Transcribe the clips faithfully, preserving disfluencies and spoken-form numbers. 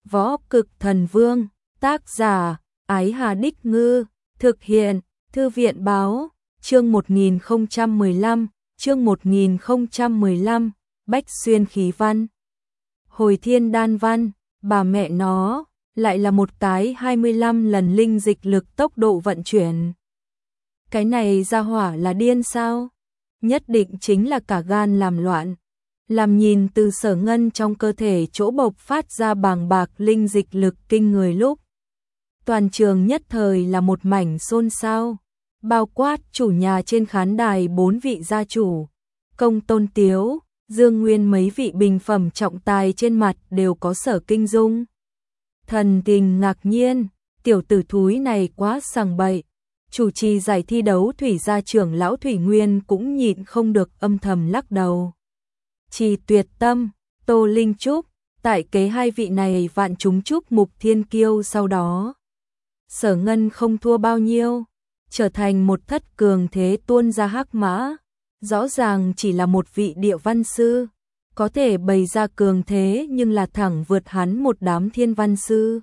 Võ Cực Thần Vương, tác giả, Ái Hà Đích Ngư, thực hiện, Thư viện Báo, chương một nghìn không trăm mười lăm, chương một nghìn không trăm mười lăm, Bách Xuyên Khí Văn. Hồi Thiên Đan Văn, bà mẹ nó, lại là một cái hai mươi lăm lần linh dịch lực tốc độ vận chuyển. Cái này ra hỏa là điên sao? Nhất định chính là cả gan làm loạn. Làm nhìn từ Sở Ngân trong cơ thể chỗ bộc phát ra bàng bạc linh dịch lực kinh người lúc. Toàn trường nhất thời là một mảnh xôn xao, bao quát chủ nhà trên khán đài bốn vị gia chủ, Công Tôn Tiếu, Dương Nguyên mấy vị bình phẩm trọng tài trên mặt đều có Sở Kinh Dung. Thần tình ngạc nhiên, tiểu tử thúi này quá sằng bậy. Chủ trì giải thi đấu thủy gia trưởng lão Thủy Nguyên cũng nhịn không được âm thầm lắc đầu. Trì Tuyệt Tâm, Tô Linh Trúc, tại kế hai vị này vạn chúng chúc mục thiên kiêu sau đó. Sở Ngân không thua bao nhiêu, trở thành một thất cường thế tuôn ra hắc mã, rõ ràng chỉ là một vị địa văn sư, có thể bày ra cường thế nhưng là thẳng vượt hắn một đám thiên văn sư.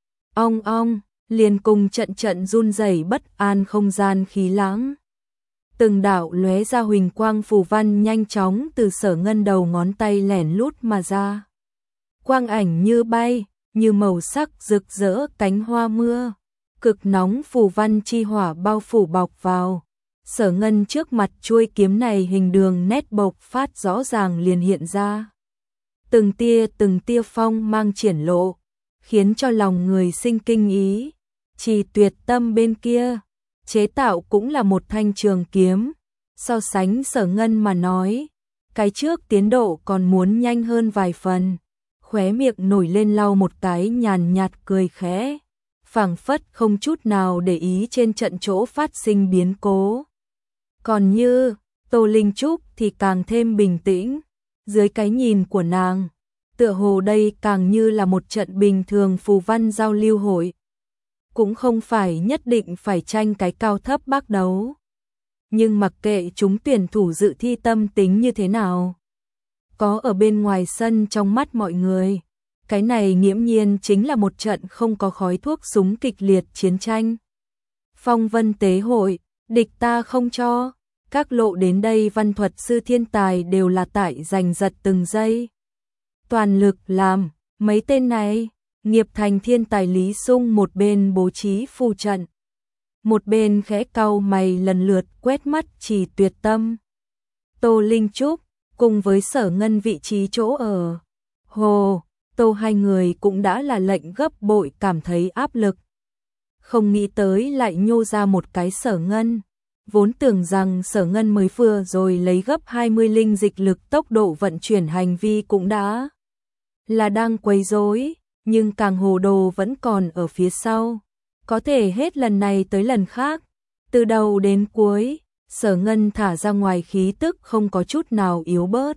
Ong ong, liền cùng trận trận run rẩy bất an không gian khí lãng. Từng đạo lóe ra huỳnh quang phù văn nhanh chóng từ Sở Ngân đầu ngón tay lẻn lút mà ra. Quang ảnh như bay, như màu sắc rực rỡ cánh hoa mưa, cực nóng phù văn chi hỏa bao phủ bọc vào. Sở Ngân trước mặt chuôi kiếm này hình đường nét bộc phát rõ ràng liền hiện ra. Từng tia từng tia phong mang triển lộ, khiến cho lòng người sinh kinh ý. Trì Tuyệt Tâm bên kia, chế tạo cũng là một thanh trường kiếm, so sánh Sở Ngân mà nói, cái trước tiến độ còn muốn nhanh hơn vài phần. Khóe miệng nổi lên lau một cái nhàn nhạt cười khẽ, phảng phất không chút nào để ý trên trận chỗ phát sinh biến cố. Còn như Tô Linh Trúc thì càng thêm bình tĩnh, dưới cái nhìn của nàng, tựa hồ đây càng như là một trận bình thường phù văn giao lưu hội. Cũng không phải nhất định phải tranh cái cao thấp bắt đấu. Nhưng mặc kệ chúng tuyển thủ dự thi tâm tính như thế nào, có ở bên ngoài sân trong mắt mọi người, cái này nghiễm nhiên chính là một trận không có khói thuốc súng kịch liệt chiến tranh. Phong vân tế hội, địch ta không cho, các lộ đến đây văn thuật sư thiên tài đều là tại giành giật từng giây. Toàn lực làm, mấy tên này, Nghiệp Thành thiên tài Lý Sung một bên bố trí phù trận, một bên khẽ cau mày lần lượt quét mắt Trì Tuyệt Tâm, Tô Linh Trúc, cùng với Sở Ngân vị trí chỗ ở. Hồ, Tô hai người cũng đã là lệnh gấp bội cảm thấy áp lực. Không nghĩ tới lại nhô ra một cái Sở Ngân, vốn tưởng rằng Sở Ngân mới vừa rồi lấy gấp hai mươi linh dịch lực tốc độ vận chuyển hành vi cũng đã là đang quấy rối. Nhưng càng hồ đồ vẫn còn ở phía sau, có thể hết lần này tới lần khác, từ đầu đến cuối, Sở Ngân thả ra ngoài khí tức không có chút nào yếu bớt.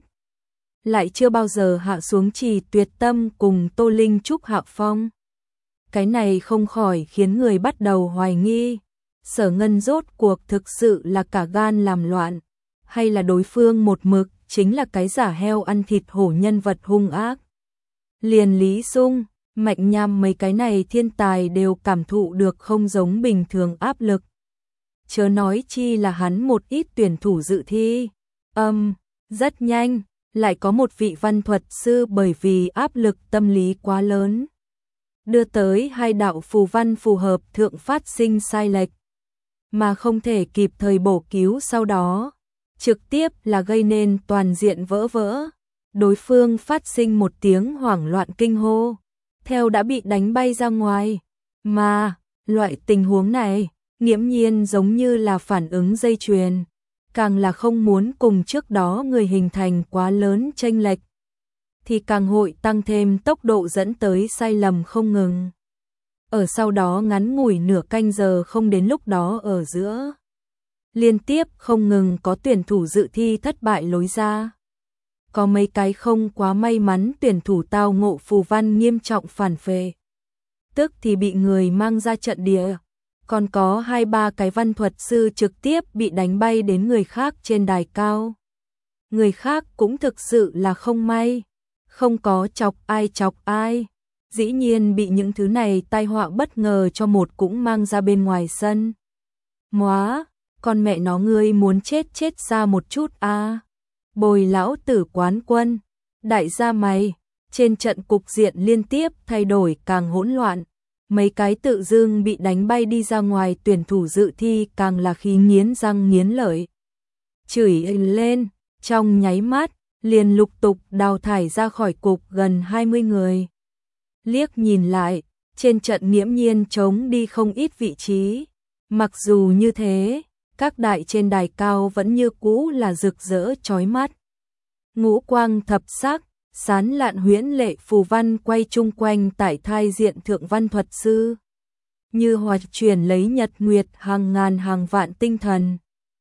Lại chưa bao giờ hạ xuống Trì Tuyệt Tâm cùng Tô Linh Trúc hạ phong. Cái này không khỏi khiến người bắt đầu hoài nghi, Sở Ngân rốt cuộc thực sự là cả gan làm loạn, hay là đối phương một mực chính là cái giả heo ăn thịt hổ nhân vật hung ác. Liền Lý Sung, Mạnh Nham mấy cái này thiên tài đều cảm thụ được không giống bình thường áp lực. Chớ nói chi là hắn một ít tuyển thủ dự thi. Âm, um, rất nhanh, lại có một vị văn thuật sư bởi vì áp lực tâm lý quá lớn, đưa tới hai đạo phù văn phù hợp thượng phát sinh sai lệch, mà không thể kịp thời bổ cứu sau đó, trực tiếp là gây nên toàn diện vỡ vỡ. Đối phương phát sinh một tiếng hoảng loạn kinh hô, theo đã bị đánh bay ra ngoài, mà loại tình huống này nghiễm nhiên giống như là phản ứng dây chuyền, càng là không muốn cùng trước đó người hình thành quá lớn chênh lệch, thì càng hội tăng thêm tốc độ dẫn tới sai lầm không ngừng. Ở sau đó ngắn ngủi nửa canh giờ không đến lúc đó ở giữa, liên tiếp không ngừng có tuyển thủ dự thi thất bại lối ra. Có mấy cái không quá may mắn tuyển thủ tao ngộ phù văn nghiêm trọng phản phệ, tức thì bị người mang ra trận địa, còn có hai ba cái văn thuật sư trực tiếp bị đánh bay đến người khác trên đài cao. Người khác cũng thực sự là không may, không có chọc ai chọc ai, dĩ nhiên bị những thứ này tai họa bất ngờ cho một cũng mang ra bên ngoài sân. Móa, con mẹ nó ngươi muốn chết chết ra một chút a à. Bồi lão tử quán quân, đại gia mày, trên trận cục diện liên tiếp thay đổi càng hỗn loạn. Mấy cái tự dưng bị đánh bay đi ra ngoài tuyển thủ dự thi càng là khí nghiến răng nghiến lợi. Chửi lên, trong nháy mắt, liền lục tục đào thải ra khỏi cục gần hai mươi người. Liếc nhìn lại, trên trận nghiễm nhiên trống đi không ít vị trí. Mặc dù như thế, các đại trên đài cao vẫn như cũ là rực rỡ chói mắt. Ngũ quang thập sắc, sán lạn huyễn lệ phù văn quay chung quanh tại thai diện thượng văn thuật sư. Như hoạt chuyển lấy nhật nguyệt hàng ngàn hàng vạn tinh thần.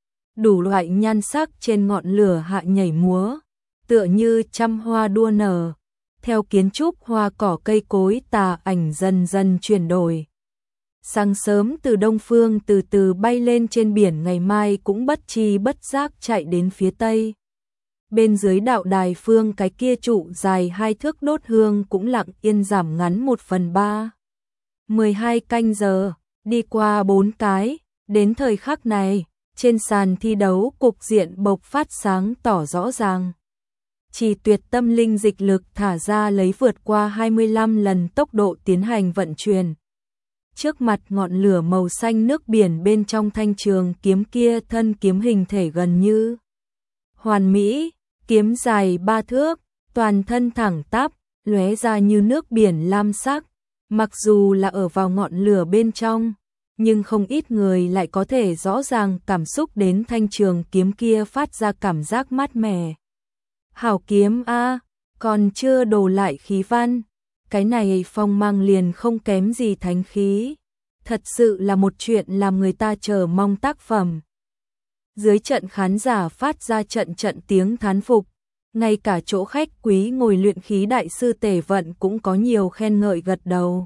Đủ loại nhan sắc trên ngọn lửa hạ nhảy múa, tựa như trăm hoa đua nở. Theo kiến trúc hoa cỏ cây cối tà ảnh dần dần chuyển đổi. Sáng sớm từ đông phương từ từ bay lên trên biển, ngày mai cũng bất chi bất giác chạy đến phía tây. Bên dưới đạo đài phương cái kia trụ dài hai thước đốt hương cũng lặng yên giảm ngắn một phần ba. mười hai canh giờ, đi qua bốn cái, đến thời khắc này, trên sàn thi đấu cục diện bộc phát sáng tỏ rõ ràng. Chỉ tuyệt tâm linh dịch lực thả ra lấy vượt qua hai mươi lăm lần tốc độ tiến hành vận chuyển. Trước mặt ngọn lửa màu xanh nước biển bên trong thanh trường kiếm kia, thân kiếm hình thể gần như hoàn mỹ, kiếm dài ba thước, toàn thân thẳng tắp, lóe ra như nước biển lam sắc. Mặc dù là ở vào ngọn lửa bên trong, nhưng không ít người lại có thể rõ ràng cảm xúc đến thanh trường kiếm kia phát ra cảm giác mát mẻ. Hảo kiếm a, còn chưa đổ lại khí văn, cái này phong mang liền không kém gì thánh khí. Thật sự là một chuyện làm người ta chờ mong tác phẩm. Dưới trận khán giả phát ra trận trận tiếng thán phục, ngay cả chỗ khách quý ngồi luyện khí đại sư Tề Vận cũng có nhiều khen ngợi gật đầu.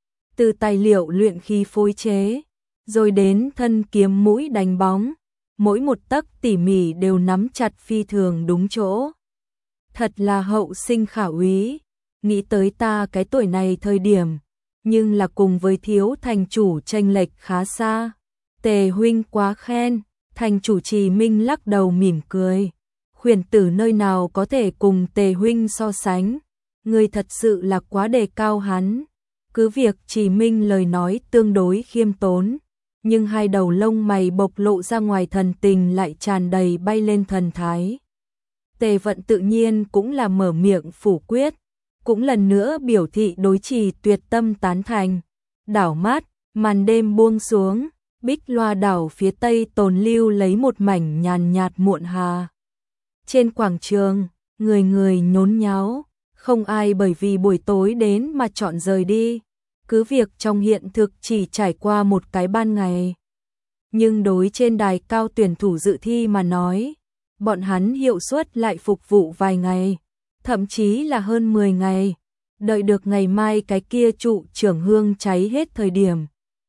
Từ tài liệu luyện khí phối chế, rồi đến thân kiếm mũi đánh bóng, mỗi một tấc tỉ mỉ đều nắm chặt phi thường đúng chỗ. Thật là hậu sinh khả úy, nghĩ tới ta cái tuổi này thời điểm, nhưng là cùng với thiếu thành chủ chênh lệch khá xa. Tề huynh quá khen, thành chủ Trì Minh lắc đầu mỉm cười. Khuyển tử nơi nào có thể cùng Tề huynh so sánh, người thật sự là quá đề cao hắn. Cứ việc Trì Minh lời nói tương đối khiêm tốn, nhưng hai đầu lông mày bộc lộ ra ngoài thần tình lại tràn đầy bay lên thần thái. Tề Vận tự nhiên cũng là mở miệng phủ quyết, cũng lần nữa biểu thị đối Trì tuyệt tâm tán thành. Đảo mắt, màn đêm buông xuống, Bích Loa đảo phía tây tồn lưu lấy một mảnh nhàn nhạt muộn hà. Trên quảng trường, người người nhốn nháo, không ai bởi vì buổi tối đến mà chọn rời đi, cứ việc trong hiện thực chỉ trải qua một cái ban ngày. Nhưng đối trên đài cao tuyển thủ dự thi mà nói, bọn hắn hiệu suất lại phục vụ vài ngày, thậm chí là hơn mười ngày, đợi được ngày mai cái kia trụ trưởng hương cháy hết thời điểm.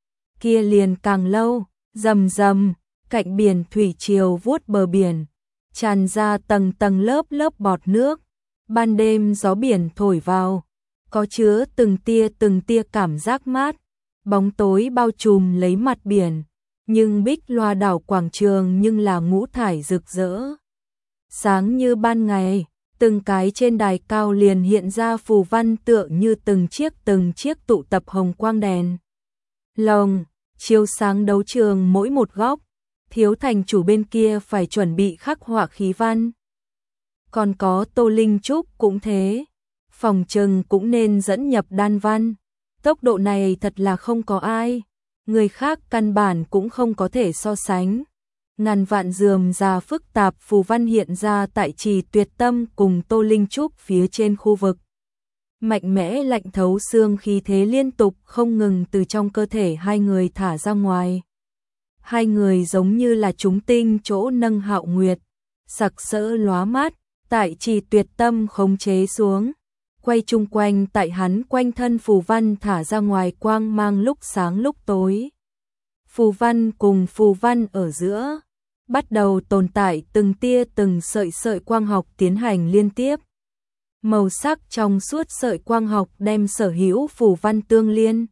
Kia liền càng lâu, rầm rầm, cạnh biển thủy triều vuốt bờ biển, tràn ra tầng tầng lớp lớp bọt nước, ban đêm gió biển thổi vào, có chứa từng tia từng tia cảm giác mát, bóng tối bao trùm lấy mặt biển, nhưng Bích Loa đảo quảng trường nhưng là ngũ thải rực rỡ. Sáng như ban ngày, từng cái trên đài cao liền hiện ra phù văn tựa như từng chiếc từng chiếc tụ tập hồng quang đèn lồng, chiếu sáng đấu trường mỗi một góc. Thiếu thành chủ bên kia phải chuẩn bị khắc họa khí văn. Còn có Tô Linh Trúc cũng thế, phòng trừng cũng nên dẫn nhập đan văn. Tốc độ này thật là không có ai, người khác căn bản cũng không có thể so sánh. Ngàn vạn rườm rà phức tạp phù văn hiện ra tại Trì Tuyệt Tâm cùng Tô Linh Trúc phía trên khu vực. Mạnh mẽ lạnh thấu xương khí thế liên tục không ngừng từ trong cơ thể hai người thả ra ngoài. Hai người giống như là chúng tinh chỗ nâng hạo nguyệt, sặc sỡ lóa mắt, tại Trì Tuyệt Tâm khống chế xuống, quay chung quanh tại hắn quanh thân phù văn thả ra ngoài quang mang lúc sáng lúc tối. Phù văn cùng phù văn ở giữa, bắt đầu tồn tại từng tia từng sợi sợi quang học tiến hành liên tiếp. Màu sắc trong suốt sợi quang học đem sở hữu phù văn tương liên.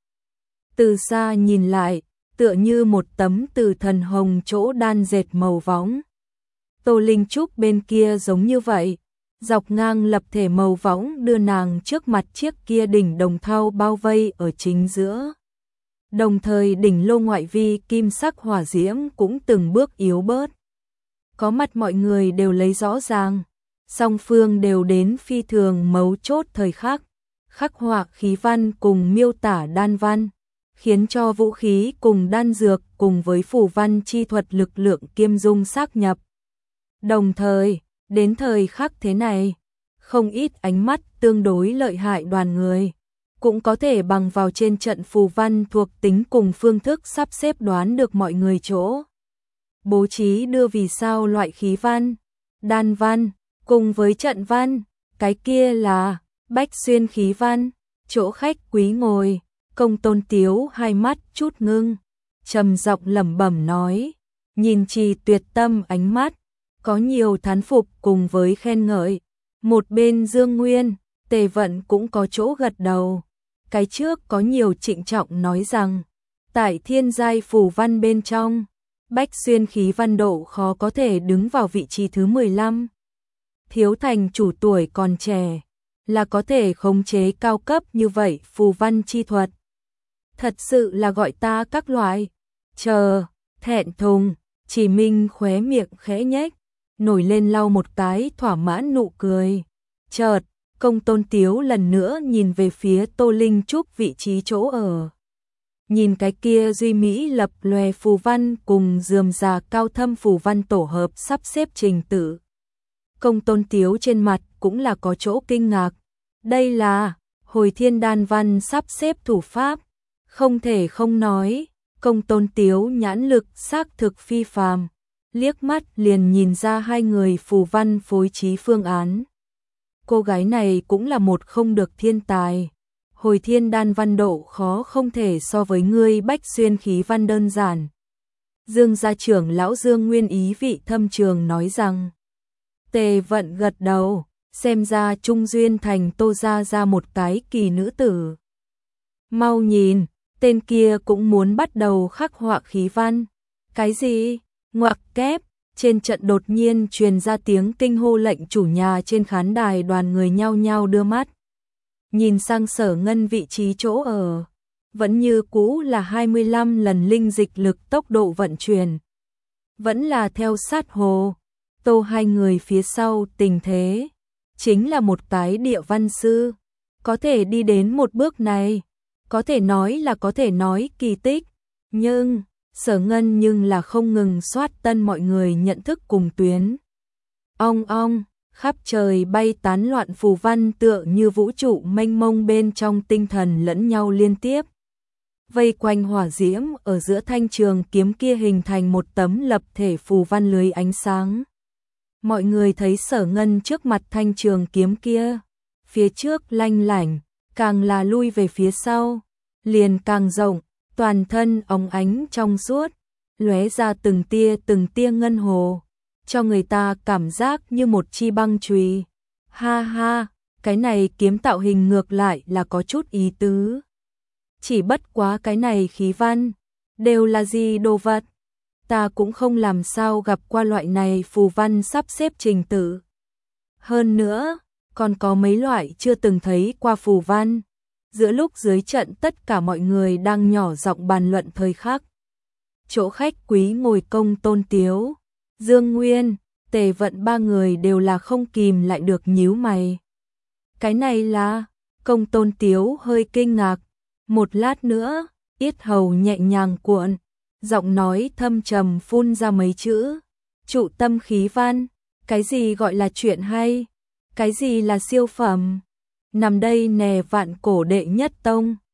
Từ xa nhìn lại, tựa như một tấm từ thần hồng chỗ đan dệt màu võng. Tô Linh Trúc bên kia giống như vậy, dọc ngang lập thể màu võng đưa nàng trước mặt chiếc kia đỉnh đồng thau bao vây ở chính giữa. Đồng thời đỉnh lô ngoại vi kim sắc hỏa diễm cũng từng bước yếu bớt. Có mặt mọi người đều lấy rõ ràng, song phương đều đến phi thường mấu chốt thời khắc, khắc họa khí văn cùng miêu tả đan văn, khiến cho vũ khí cùng đan dược cùng với phù văn chi thuật lực lượng kiêm dung xác nhập. Đồng thời, đến thời khắc thế này, không ít ánh mắt tương đối lợi hại đoàn người, cũng có thể bằng vào trên trận phù văn thuộc tính cùng phương thức sắp xếp đoán được mọi người chỗ. Bố trí đưa vì sao loại khí văn, đan văn, cùng với trận văn, cái kia là bách xuyên khí văn, chỗ khách quý ngồi, Công Tôn Tiếu hai mắt chút ngưng, trầm giọng lẩm bẩm nói, nhìn Trì Tuyệt Tâm ánh mắt, có nhiều thán phục cùng với khen ngợi. Một bên Dương Nguyên, Tề Vận cũng có chỗ gật đầu. Cái trước có nhiều trịnh trọng nói rằng, tại thiên giai phù văn bên trong, bách xuyên khí văn độ khó có thể đứng vào vị trí thứ mười lăm. Thiếu thành chủ tuổi còn trẻ, là có thể khống chế cao cấp như vậy phù văn chi thuật. Thật sự là gọi ta các loại, chờ, thẹn thùng, Chỉ Minh khóe miệng khẽ nhếch, nổi lên lau một cái thỏa mãn nụ cười. Chợt, Công Tôn Tiếu lần nữa nhìn về phía Tô Linh Trúc vị trí chỗ ở. Nhìn cái kia duy mỹ lập lòe phù văn cùng rườm rà cao thâm phù văn tổ hợp sắp xếp trình tự. Công Tôn Tiếu trên mặt cũng là có chỗ kinh ngạc. Đây là Hồi Thiên đan văn sắp xếp thủ pháp. Không thể không nói, Công Tôn Tiếu nhãn lực xác thực phi phàm. Liếc mắt liền nhìn ra hai người phù văn phối trí phương án. Cô gái này cũng là một không được thiên tài. Hồi Thiên đan văn độ khó không thể so với ngươi bách xuyên khí văn đơn giản. Dương gia trưởng lão Dương Nguyên ý vị thâm trường nói rằng. Tề Vận gật đầu, xem ra Trung Duyên thành Tô gia ra một cái kỳ nữ tử. Mau nhìn, tên kia cũng muốn bắt đầu khắc họa khí văn. Cái gì? Ngoặc kép, trên trận đột nhiên truyền ra tiếng kinh hô, lệnh chủ nhà trên khán đài đoàn người nhao nhao đưa mắt. Nhìn sang Sở Ngân vị trí chỗ ở, vẫn như cũ là hai mươi lăm lần linh dịch lực tốc độ vận chuyển. Vẫn là theo sát Hồ, Tô hai người phía sau tình thế. Chính là một cái địa văn sư, có thể đi đến một bước này, có thể nói là có thể nói kỳ tích. Nhưng, Sở Ngân nhưng là không ngừng soát tân mọi người nhận thức cùng tuyến. Ong ong, khắp trời bay tán loạn phù văn tựa như vũ trụ mênh mông bên trong tinh thần lẫn nhau liên tiếp. Vây quanh hỏa diễm ở giữa thanh trường kiếm kia hình thành một tấm lập thể phù văn lưới ánh sáng. Mọi người thấy Sở Ngân trước mặt thanh trường kiếm kia, phía trước lanh lảnh, càng là lui về phía sau, liền càng rộng, toàn thân óng ánh trong suốt, lóe ra từng tia từng tia ngân hồ, cho người ta cảm giác như một chi băng chùy. Ha ha, cái này kiếm tạo hình ngược lại là có chút ý tứ. Chỉ bất quá cái này khí văn, đều là gì đồ vật? Ta cũng không làm sao gặp qua loại này phù văn sắp xếp trình tự. Hơn nữa, còn có mấy loại chưa từng thấy qua phù văn. Giữa lúc dưới trận tất cả mọi người đang nhỏ giọng bàn luận thời khắc. Chỗ khách quý ngồi Công Tôn Tiếu, Dương Nguyên, Tề Vận ba người đều là không kìm lại được nhíu mày. Cái này là, Công Tôn Tiếu hơi kinh ngạc. Một lát nữa, yết hầu nhẹ nhàng cuộn, giọng nói thâm trầm phun ra mấy chữ. Trụ tâm khí văn, cái gì gọi là chuyện hay? Cái gì là siêu phẩm? Nằm đây nè vạn cổ đệ nhất tông.